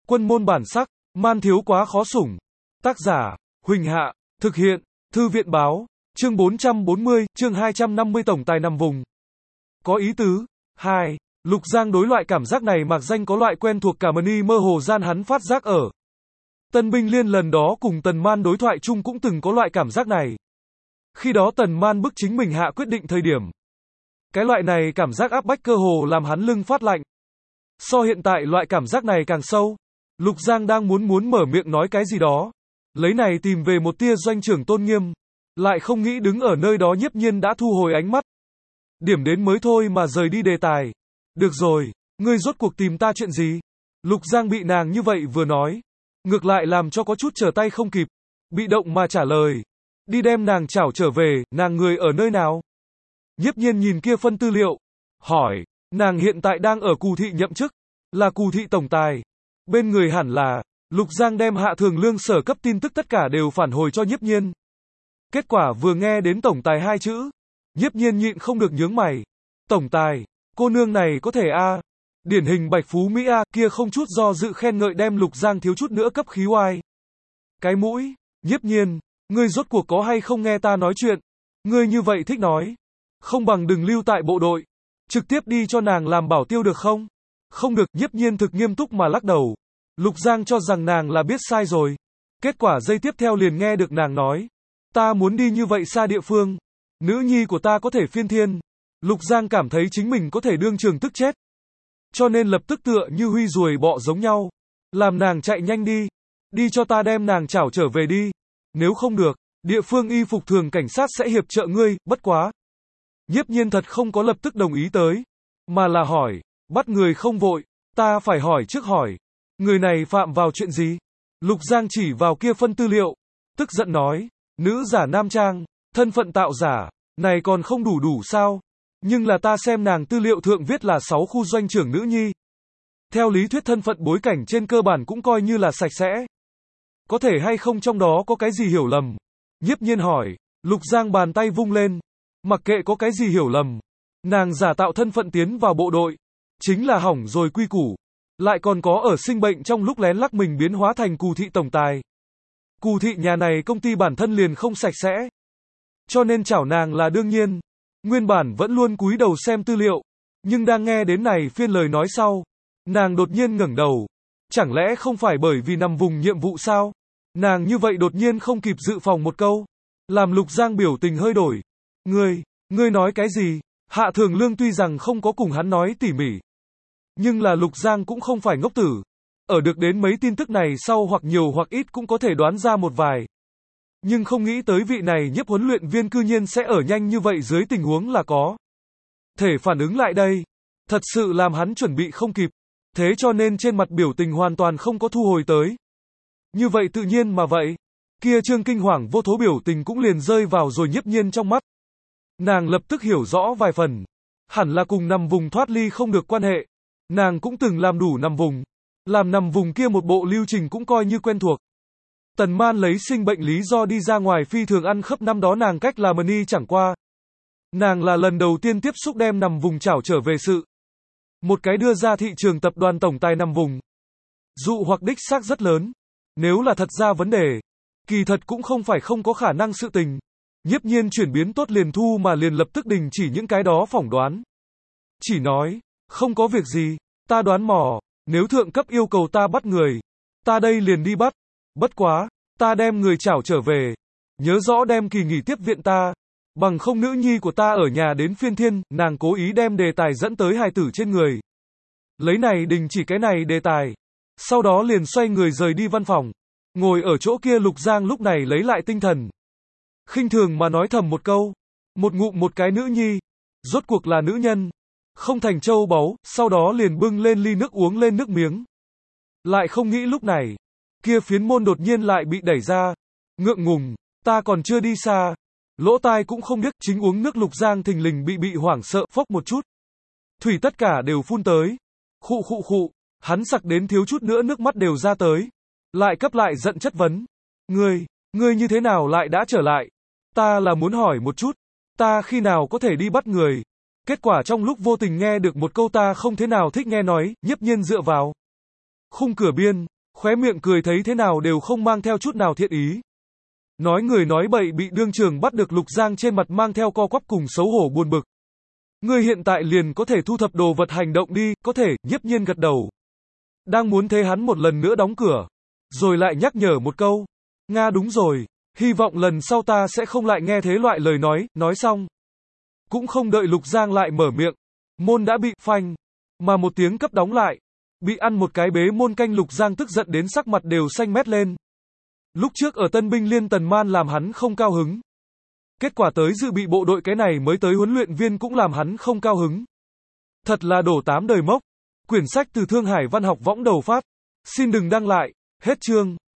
Quân môn bản sắc, man thiếu quá khó sủng. Tác giả, Huỳnh Hạ, thực hiện, Thư viện báo, chương 440, chương 250 tổng tài nằm vùng. Có ý tứ. 2. Lục Giang đối loại cảm giác này mạc danh có loại quen thuộc cả mani mơ hồ gian hắn phát giác ở. Tân Binh Liên lần đó cùng Tần Man đối thoại chung cũng từng có loại cảm giác này. Khi đó Tần Man bức chính mình hạ quyết định thời điểm. Cái loại này cảm giác áp bách cơ hồ làm hắn lưng phát lạnh. So hiện tại loại cảm giác này càng sâu. Lục Giang đang muốn mở miệng nói cái gì đó. Lấy này tìm về một tia doanh trưởng tôn nghiêm. Lại không nghĩ đứng ở nơi đó Nhiếp Nhiên đã thu hồi ánh mắt. Điểm đến mới thôi mà rời đi đề tài. Được rồi, ngươi rốt cuộc tìm ta chuyện gì? Lục Giang bị nàng như vậy vừa nói. Ngược lại làm cho có chút trở tay không kịp. Bị động mà trả lời. Đi đem nàng chảo trở về, nàng người ở nơi nào? Nhiếp Nhiên nhìn kia phân tư liệu. Hỏi, nàng hiện tại đang ở Cù Thị nhậm chức. Là Cù Thị tổng tài. Bên người hẳn là, Lục Giang đem Hạ Thường Lương sở cấp tin tức tất cả đều phản hồi cho Nhiếp Nhiên. Kết quả vừa nghe đến tổng tài hai chữ. Nhiếp Nhiên nhịn không được nhướng mày. Tổng tài, cô nương này có thể a? Điển hình bạch phú Mỹ a, kia không chút do dự khen ngợi đem Lục Giang thiếu chút nữa cấp khí oai. Cái mũi, Nhiếp Nhiên, ngươi rốt cuộc có hay không nghe ta nói chuyện? Ngươi như vậy thích nói. Không bằng đừng lưu tại bộ đội. Trực tiếp đi cho nàng làm bảo tiêu được không? Không được, Nhiếp Nhiên thực nghiêm túc mà lắc đầu. Lục Giang cho rằng nàng là biết sai rồi. Kết quả giây tiếp theo liền nghe được nàng nói. Ta muốn đi như vậy xa địa phương. Nữ nhi của ta có thể phiên thiên. Lục Giang cảm thấy chính mình có thể đương trường tức chết. Cho nên lập tức tựa như huy ruồi bọ giống nhau. Làm nàng chạy nhanh đi. Đi cho ta đem nàng chảo trở về đi. Nếu không được, địa phương y phục thường cảnh sát sẽ hiệp trợ ngươi, bất quá. Nhiếp Nhiên thật không có lập tức đồng ý tới. Mà là hỏi, bắt người không vội, ta phải hỏi trước hỏi. Người này phạm vào chuyện gì? Lục Giang chỉ vào kia phân tư liệu. Tức giận nói, nữ giả nam trang, thân phận tạo giả, này còn không đủ sao? Nhưng là ta xem nàng tư liệu thượng viết là 6 khu doanh trưởng nữ nhi. Theo lý thuyết thân phận bối cảnh trên cơ bản cũng coi như là sạch sẽ. Có thể hay không trong đó có cái gì hiểu lầm? Nhiếp Nhiên hỏi, Lục Giang bàn tay vung lên. Mặc kệ có cái gì hiểu lầm. Nàng giả tạo thân phận tiến vào bộ đội. Chính là hỏng rồi quy củ. Lại còn có ở sinh bệnh trong lúc lén lắc mình biến hóa thành Cù Thị tổng tài. Cù Thị nhà này công ty bản thân liền không sạch sẽ. Cho nên chảo nàng là đương nhiên. Nguyên bản vẫn luôn cúi đầu xem tư liệu. Nhưng đang nghe đến này phiên lời nói sau. Nàng đột nhiên ngẩng đầu. Chẳng lẽ không phải bởi vì nằm vùng nhiệm vụ sao? Nàng như vậy đột nhiên không kịp dự phòng một câu. Làm Lục Giang biểu tình hơi đổi. Ngươi nói cái gì? Hạ Thường Lương tuy rằng không có cùng hắn nói tỉ mỉ. Nhưng là Lục Giang cũng không phải ngốc tử. Ở được đến mấy tin tức này sau hoặc nhiều hoặc ít cũng có thể đoán ra một vài. Nhưng không nghĩ tới vị này Nhiếp huấn luyện viên cư nhiên sẽ ở nhanh như vậy dưới tình huống là có thể phản ứng lại đây. Thật sự làm hắn chuẩn bị không kịp. Thế cho nên trên mặt biểu tình hoàn toàn không có thu hồi tới. Như vậy tự nhiên mà vậy. Kia trương kinh hoàng vô thố biểu tình cũng liền rơi vào rồi Nhiếp Nhiên trong mắt. Nàng lập tức hiểu rõ vài phần. Hẳn là cùng nằm vùng thoát ly không được quan hệ. Nàng cũng từng làm đủ nằm vùng. Làm nằm vùng kia một bộ lưu trình cũng coi như quen thuộc. Tần Man lấy sinh bệnh lý do đi ra ngoài phi thường ăn khớp năm đó nàng cách là Mani chẳng qua. Nàng là lần đầu tiên tiếp xúc đem nằm vùng chảo trở về sự. Một cái đưa ra thị trường tập đoàn tổng tài nằm vùng. Dụ hoặc đích xác rất lớn. Nếu là thật ra vấn đề. Kỳ thật cũng không phải không có khả năng sự tình. Nhiếp Nhiên chuyển biến tốt liền thu mà liền lập tức đình chỉ những cái đó phỏng đoán. Chỉ nói, không có việc gì, ta đoán mò, nếu thượng cấp yêu cầu ta bắt người, ta đây liền đi bắt. Bất quá, ta đem người chảo trở về. Nhớ rõ đem kỳ nghỉ tiếp viện ta. Bằng không nữ nhi của ta ở nhà đến phiên thiên, nàng cố ý đem đề tài dẫn tới hài tử trên người. Lấy này đình chỉ cái này đề tài. Sau đó liền xoay người rời đi văn phòng. Ngồi ở chỗ kia Lục Giang lúc này lấy lại tinh thần. Khinh thường mà nói thầm một câu. Một ngụm một cái nữ nhi. Rốt cuộc là nữ nhân. Không thành châu báu, sau đó liền bưng lên ly nước uống lên nước miếng. Lại không nghĩ lúc này. Kia phiến môn đột nhiên lại bị đẩy ra. Ngượng ngùng, ta còn chưa đi xa. Lỗ tai cũng không biết chính uống nước Lục Giang thình lình bị hoảng sợ phốc một chút. Thủy tất cả đều phun tới. Khụ. Hắn sặc đến thiếu chút nữa nước mắt đều ra tới. Lại cấp lại giận chất vấn. Ngươi như thế nào lại đã trở lại? Ta là muốn hỏi một chút. Ta khi nào có thể đi bắt người? Kết quả trong lúc vô tình nghe được một câu ta không thế nào thích nghe nói, Nhiếp Nhiên dựa vào khung cửa biên, Khóe miệng cười thấy thế nào đều không mang theo chút nào thiện ý. Nói người nói bậy bị đương trường bắt được Lục Giang trên mặt mang theo co quắp cùng xấu hổ buồn bực. Ngươi hiện tại liền có thể thu thập đồ vật hành động đi, có thể, Nhiếp Nhiên gật đầu. Đang muốn thế hắn một lần nữa đóng cửa. Rồi lại nhắc nhở một câu. Nga đúng rồi, hy vọng lần sau ta sẽ không lại nghe thế loại lời nói xong. Cũng không đợi Lục Giang lại mở miệng. Môn đã bị phanh, mà một tiếng cấp đóng lại. Bị ăn một cái bế môn canh Lục Giang tức giận đến sắc mặt đều xanh mét lên. Lúc trước ở Tân binh liên Tần Man làm hắn không cao hứng. Kết quả tới dự bị bộ đội cái này mới tới huấn luyện viên cũng làm hắn không cao hứng. Thật là đổ 8 đời mốc. Quyển sách từ Thương Hải Văn học võng đầu phát. Xin đừng đăng lại. Hết chương.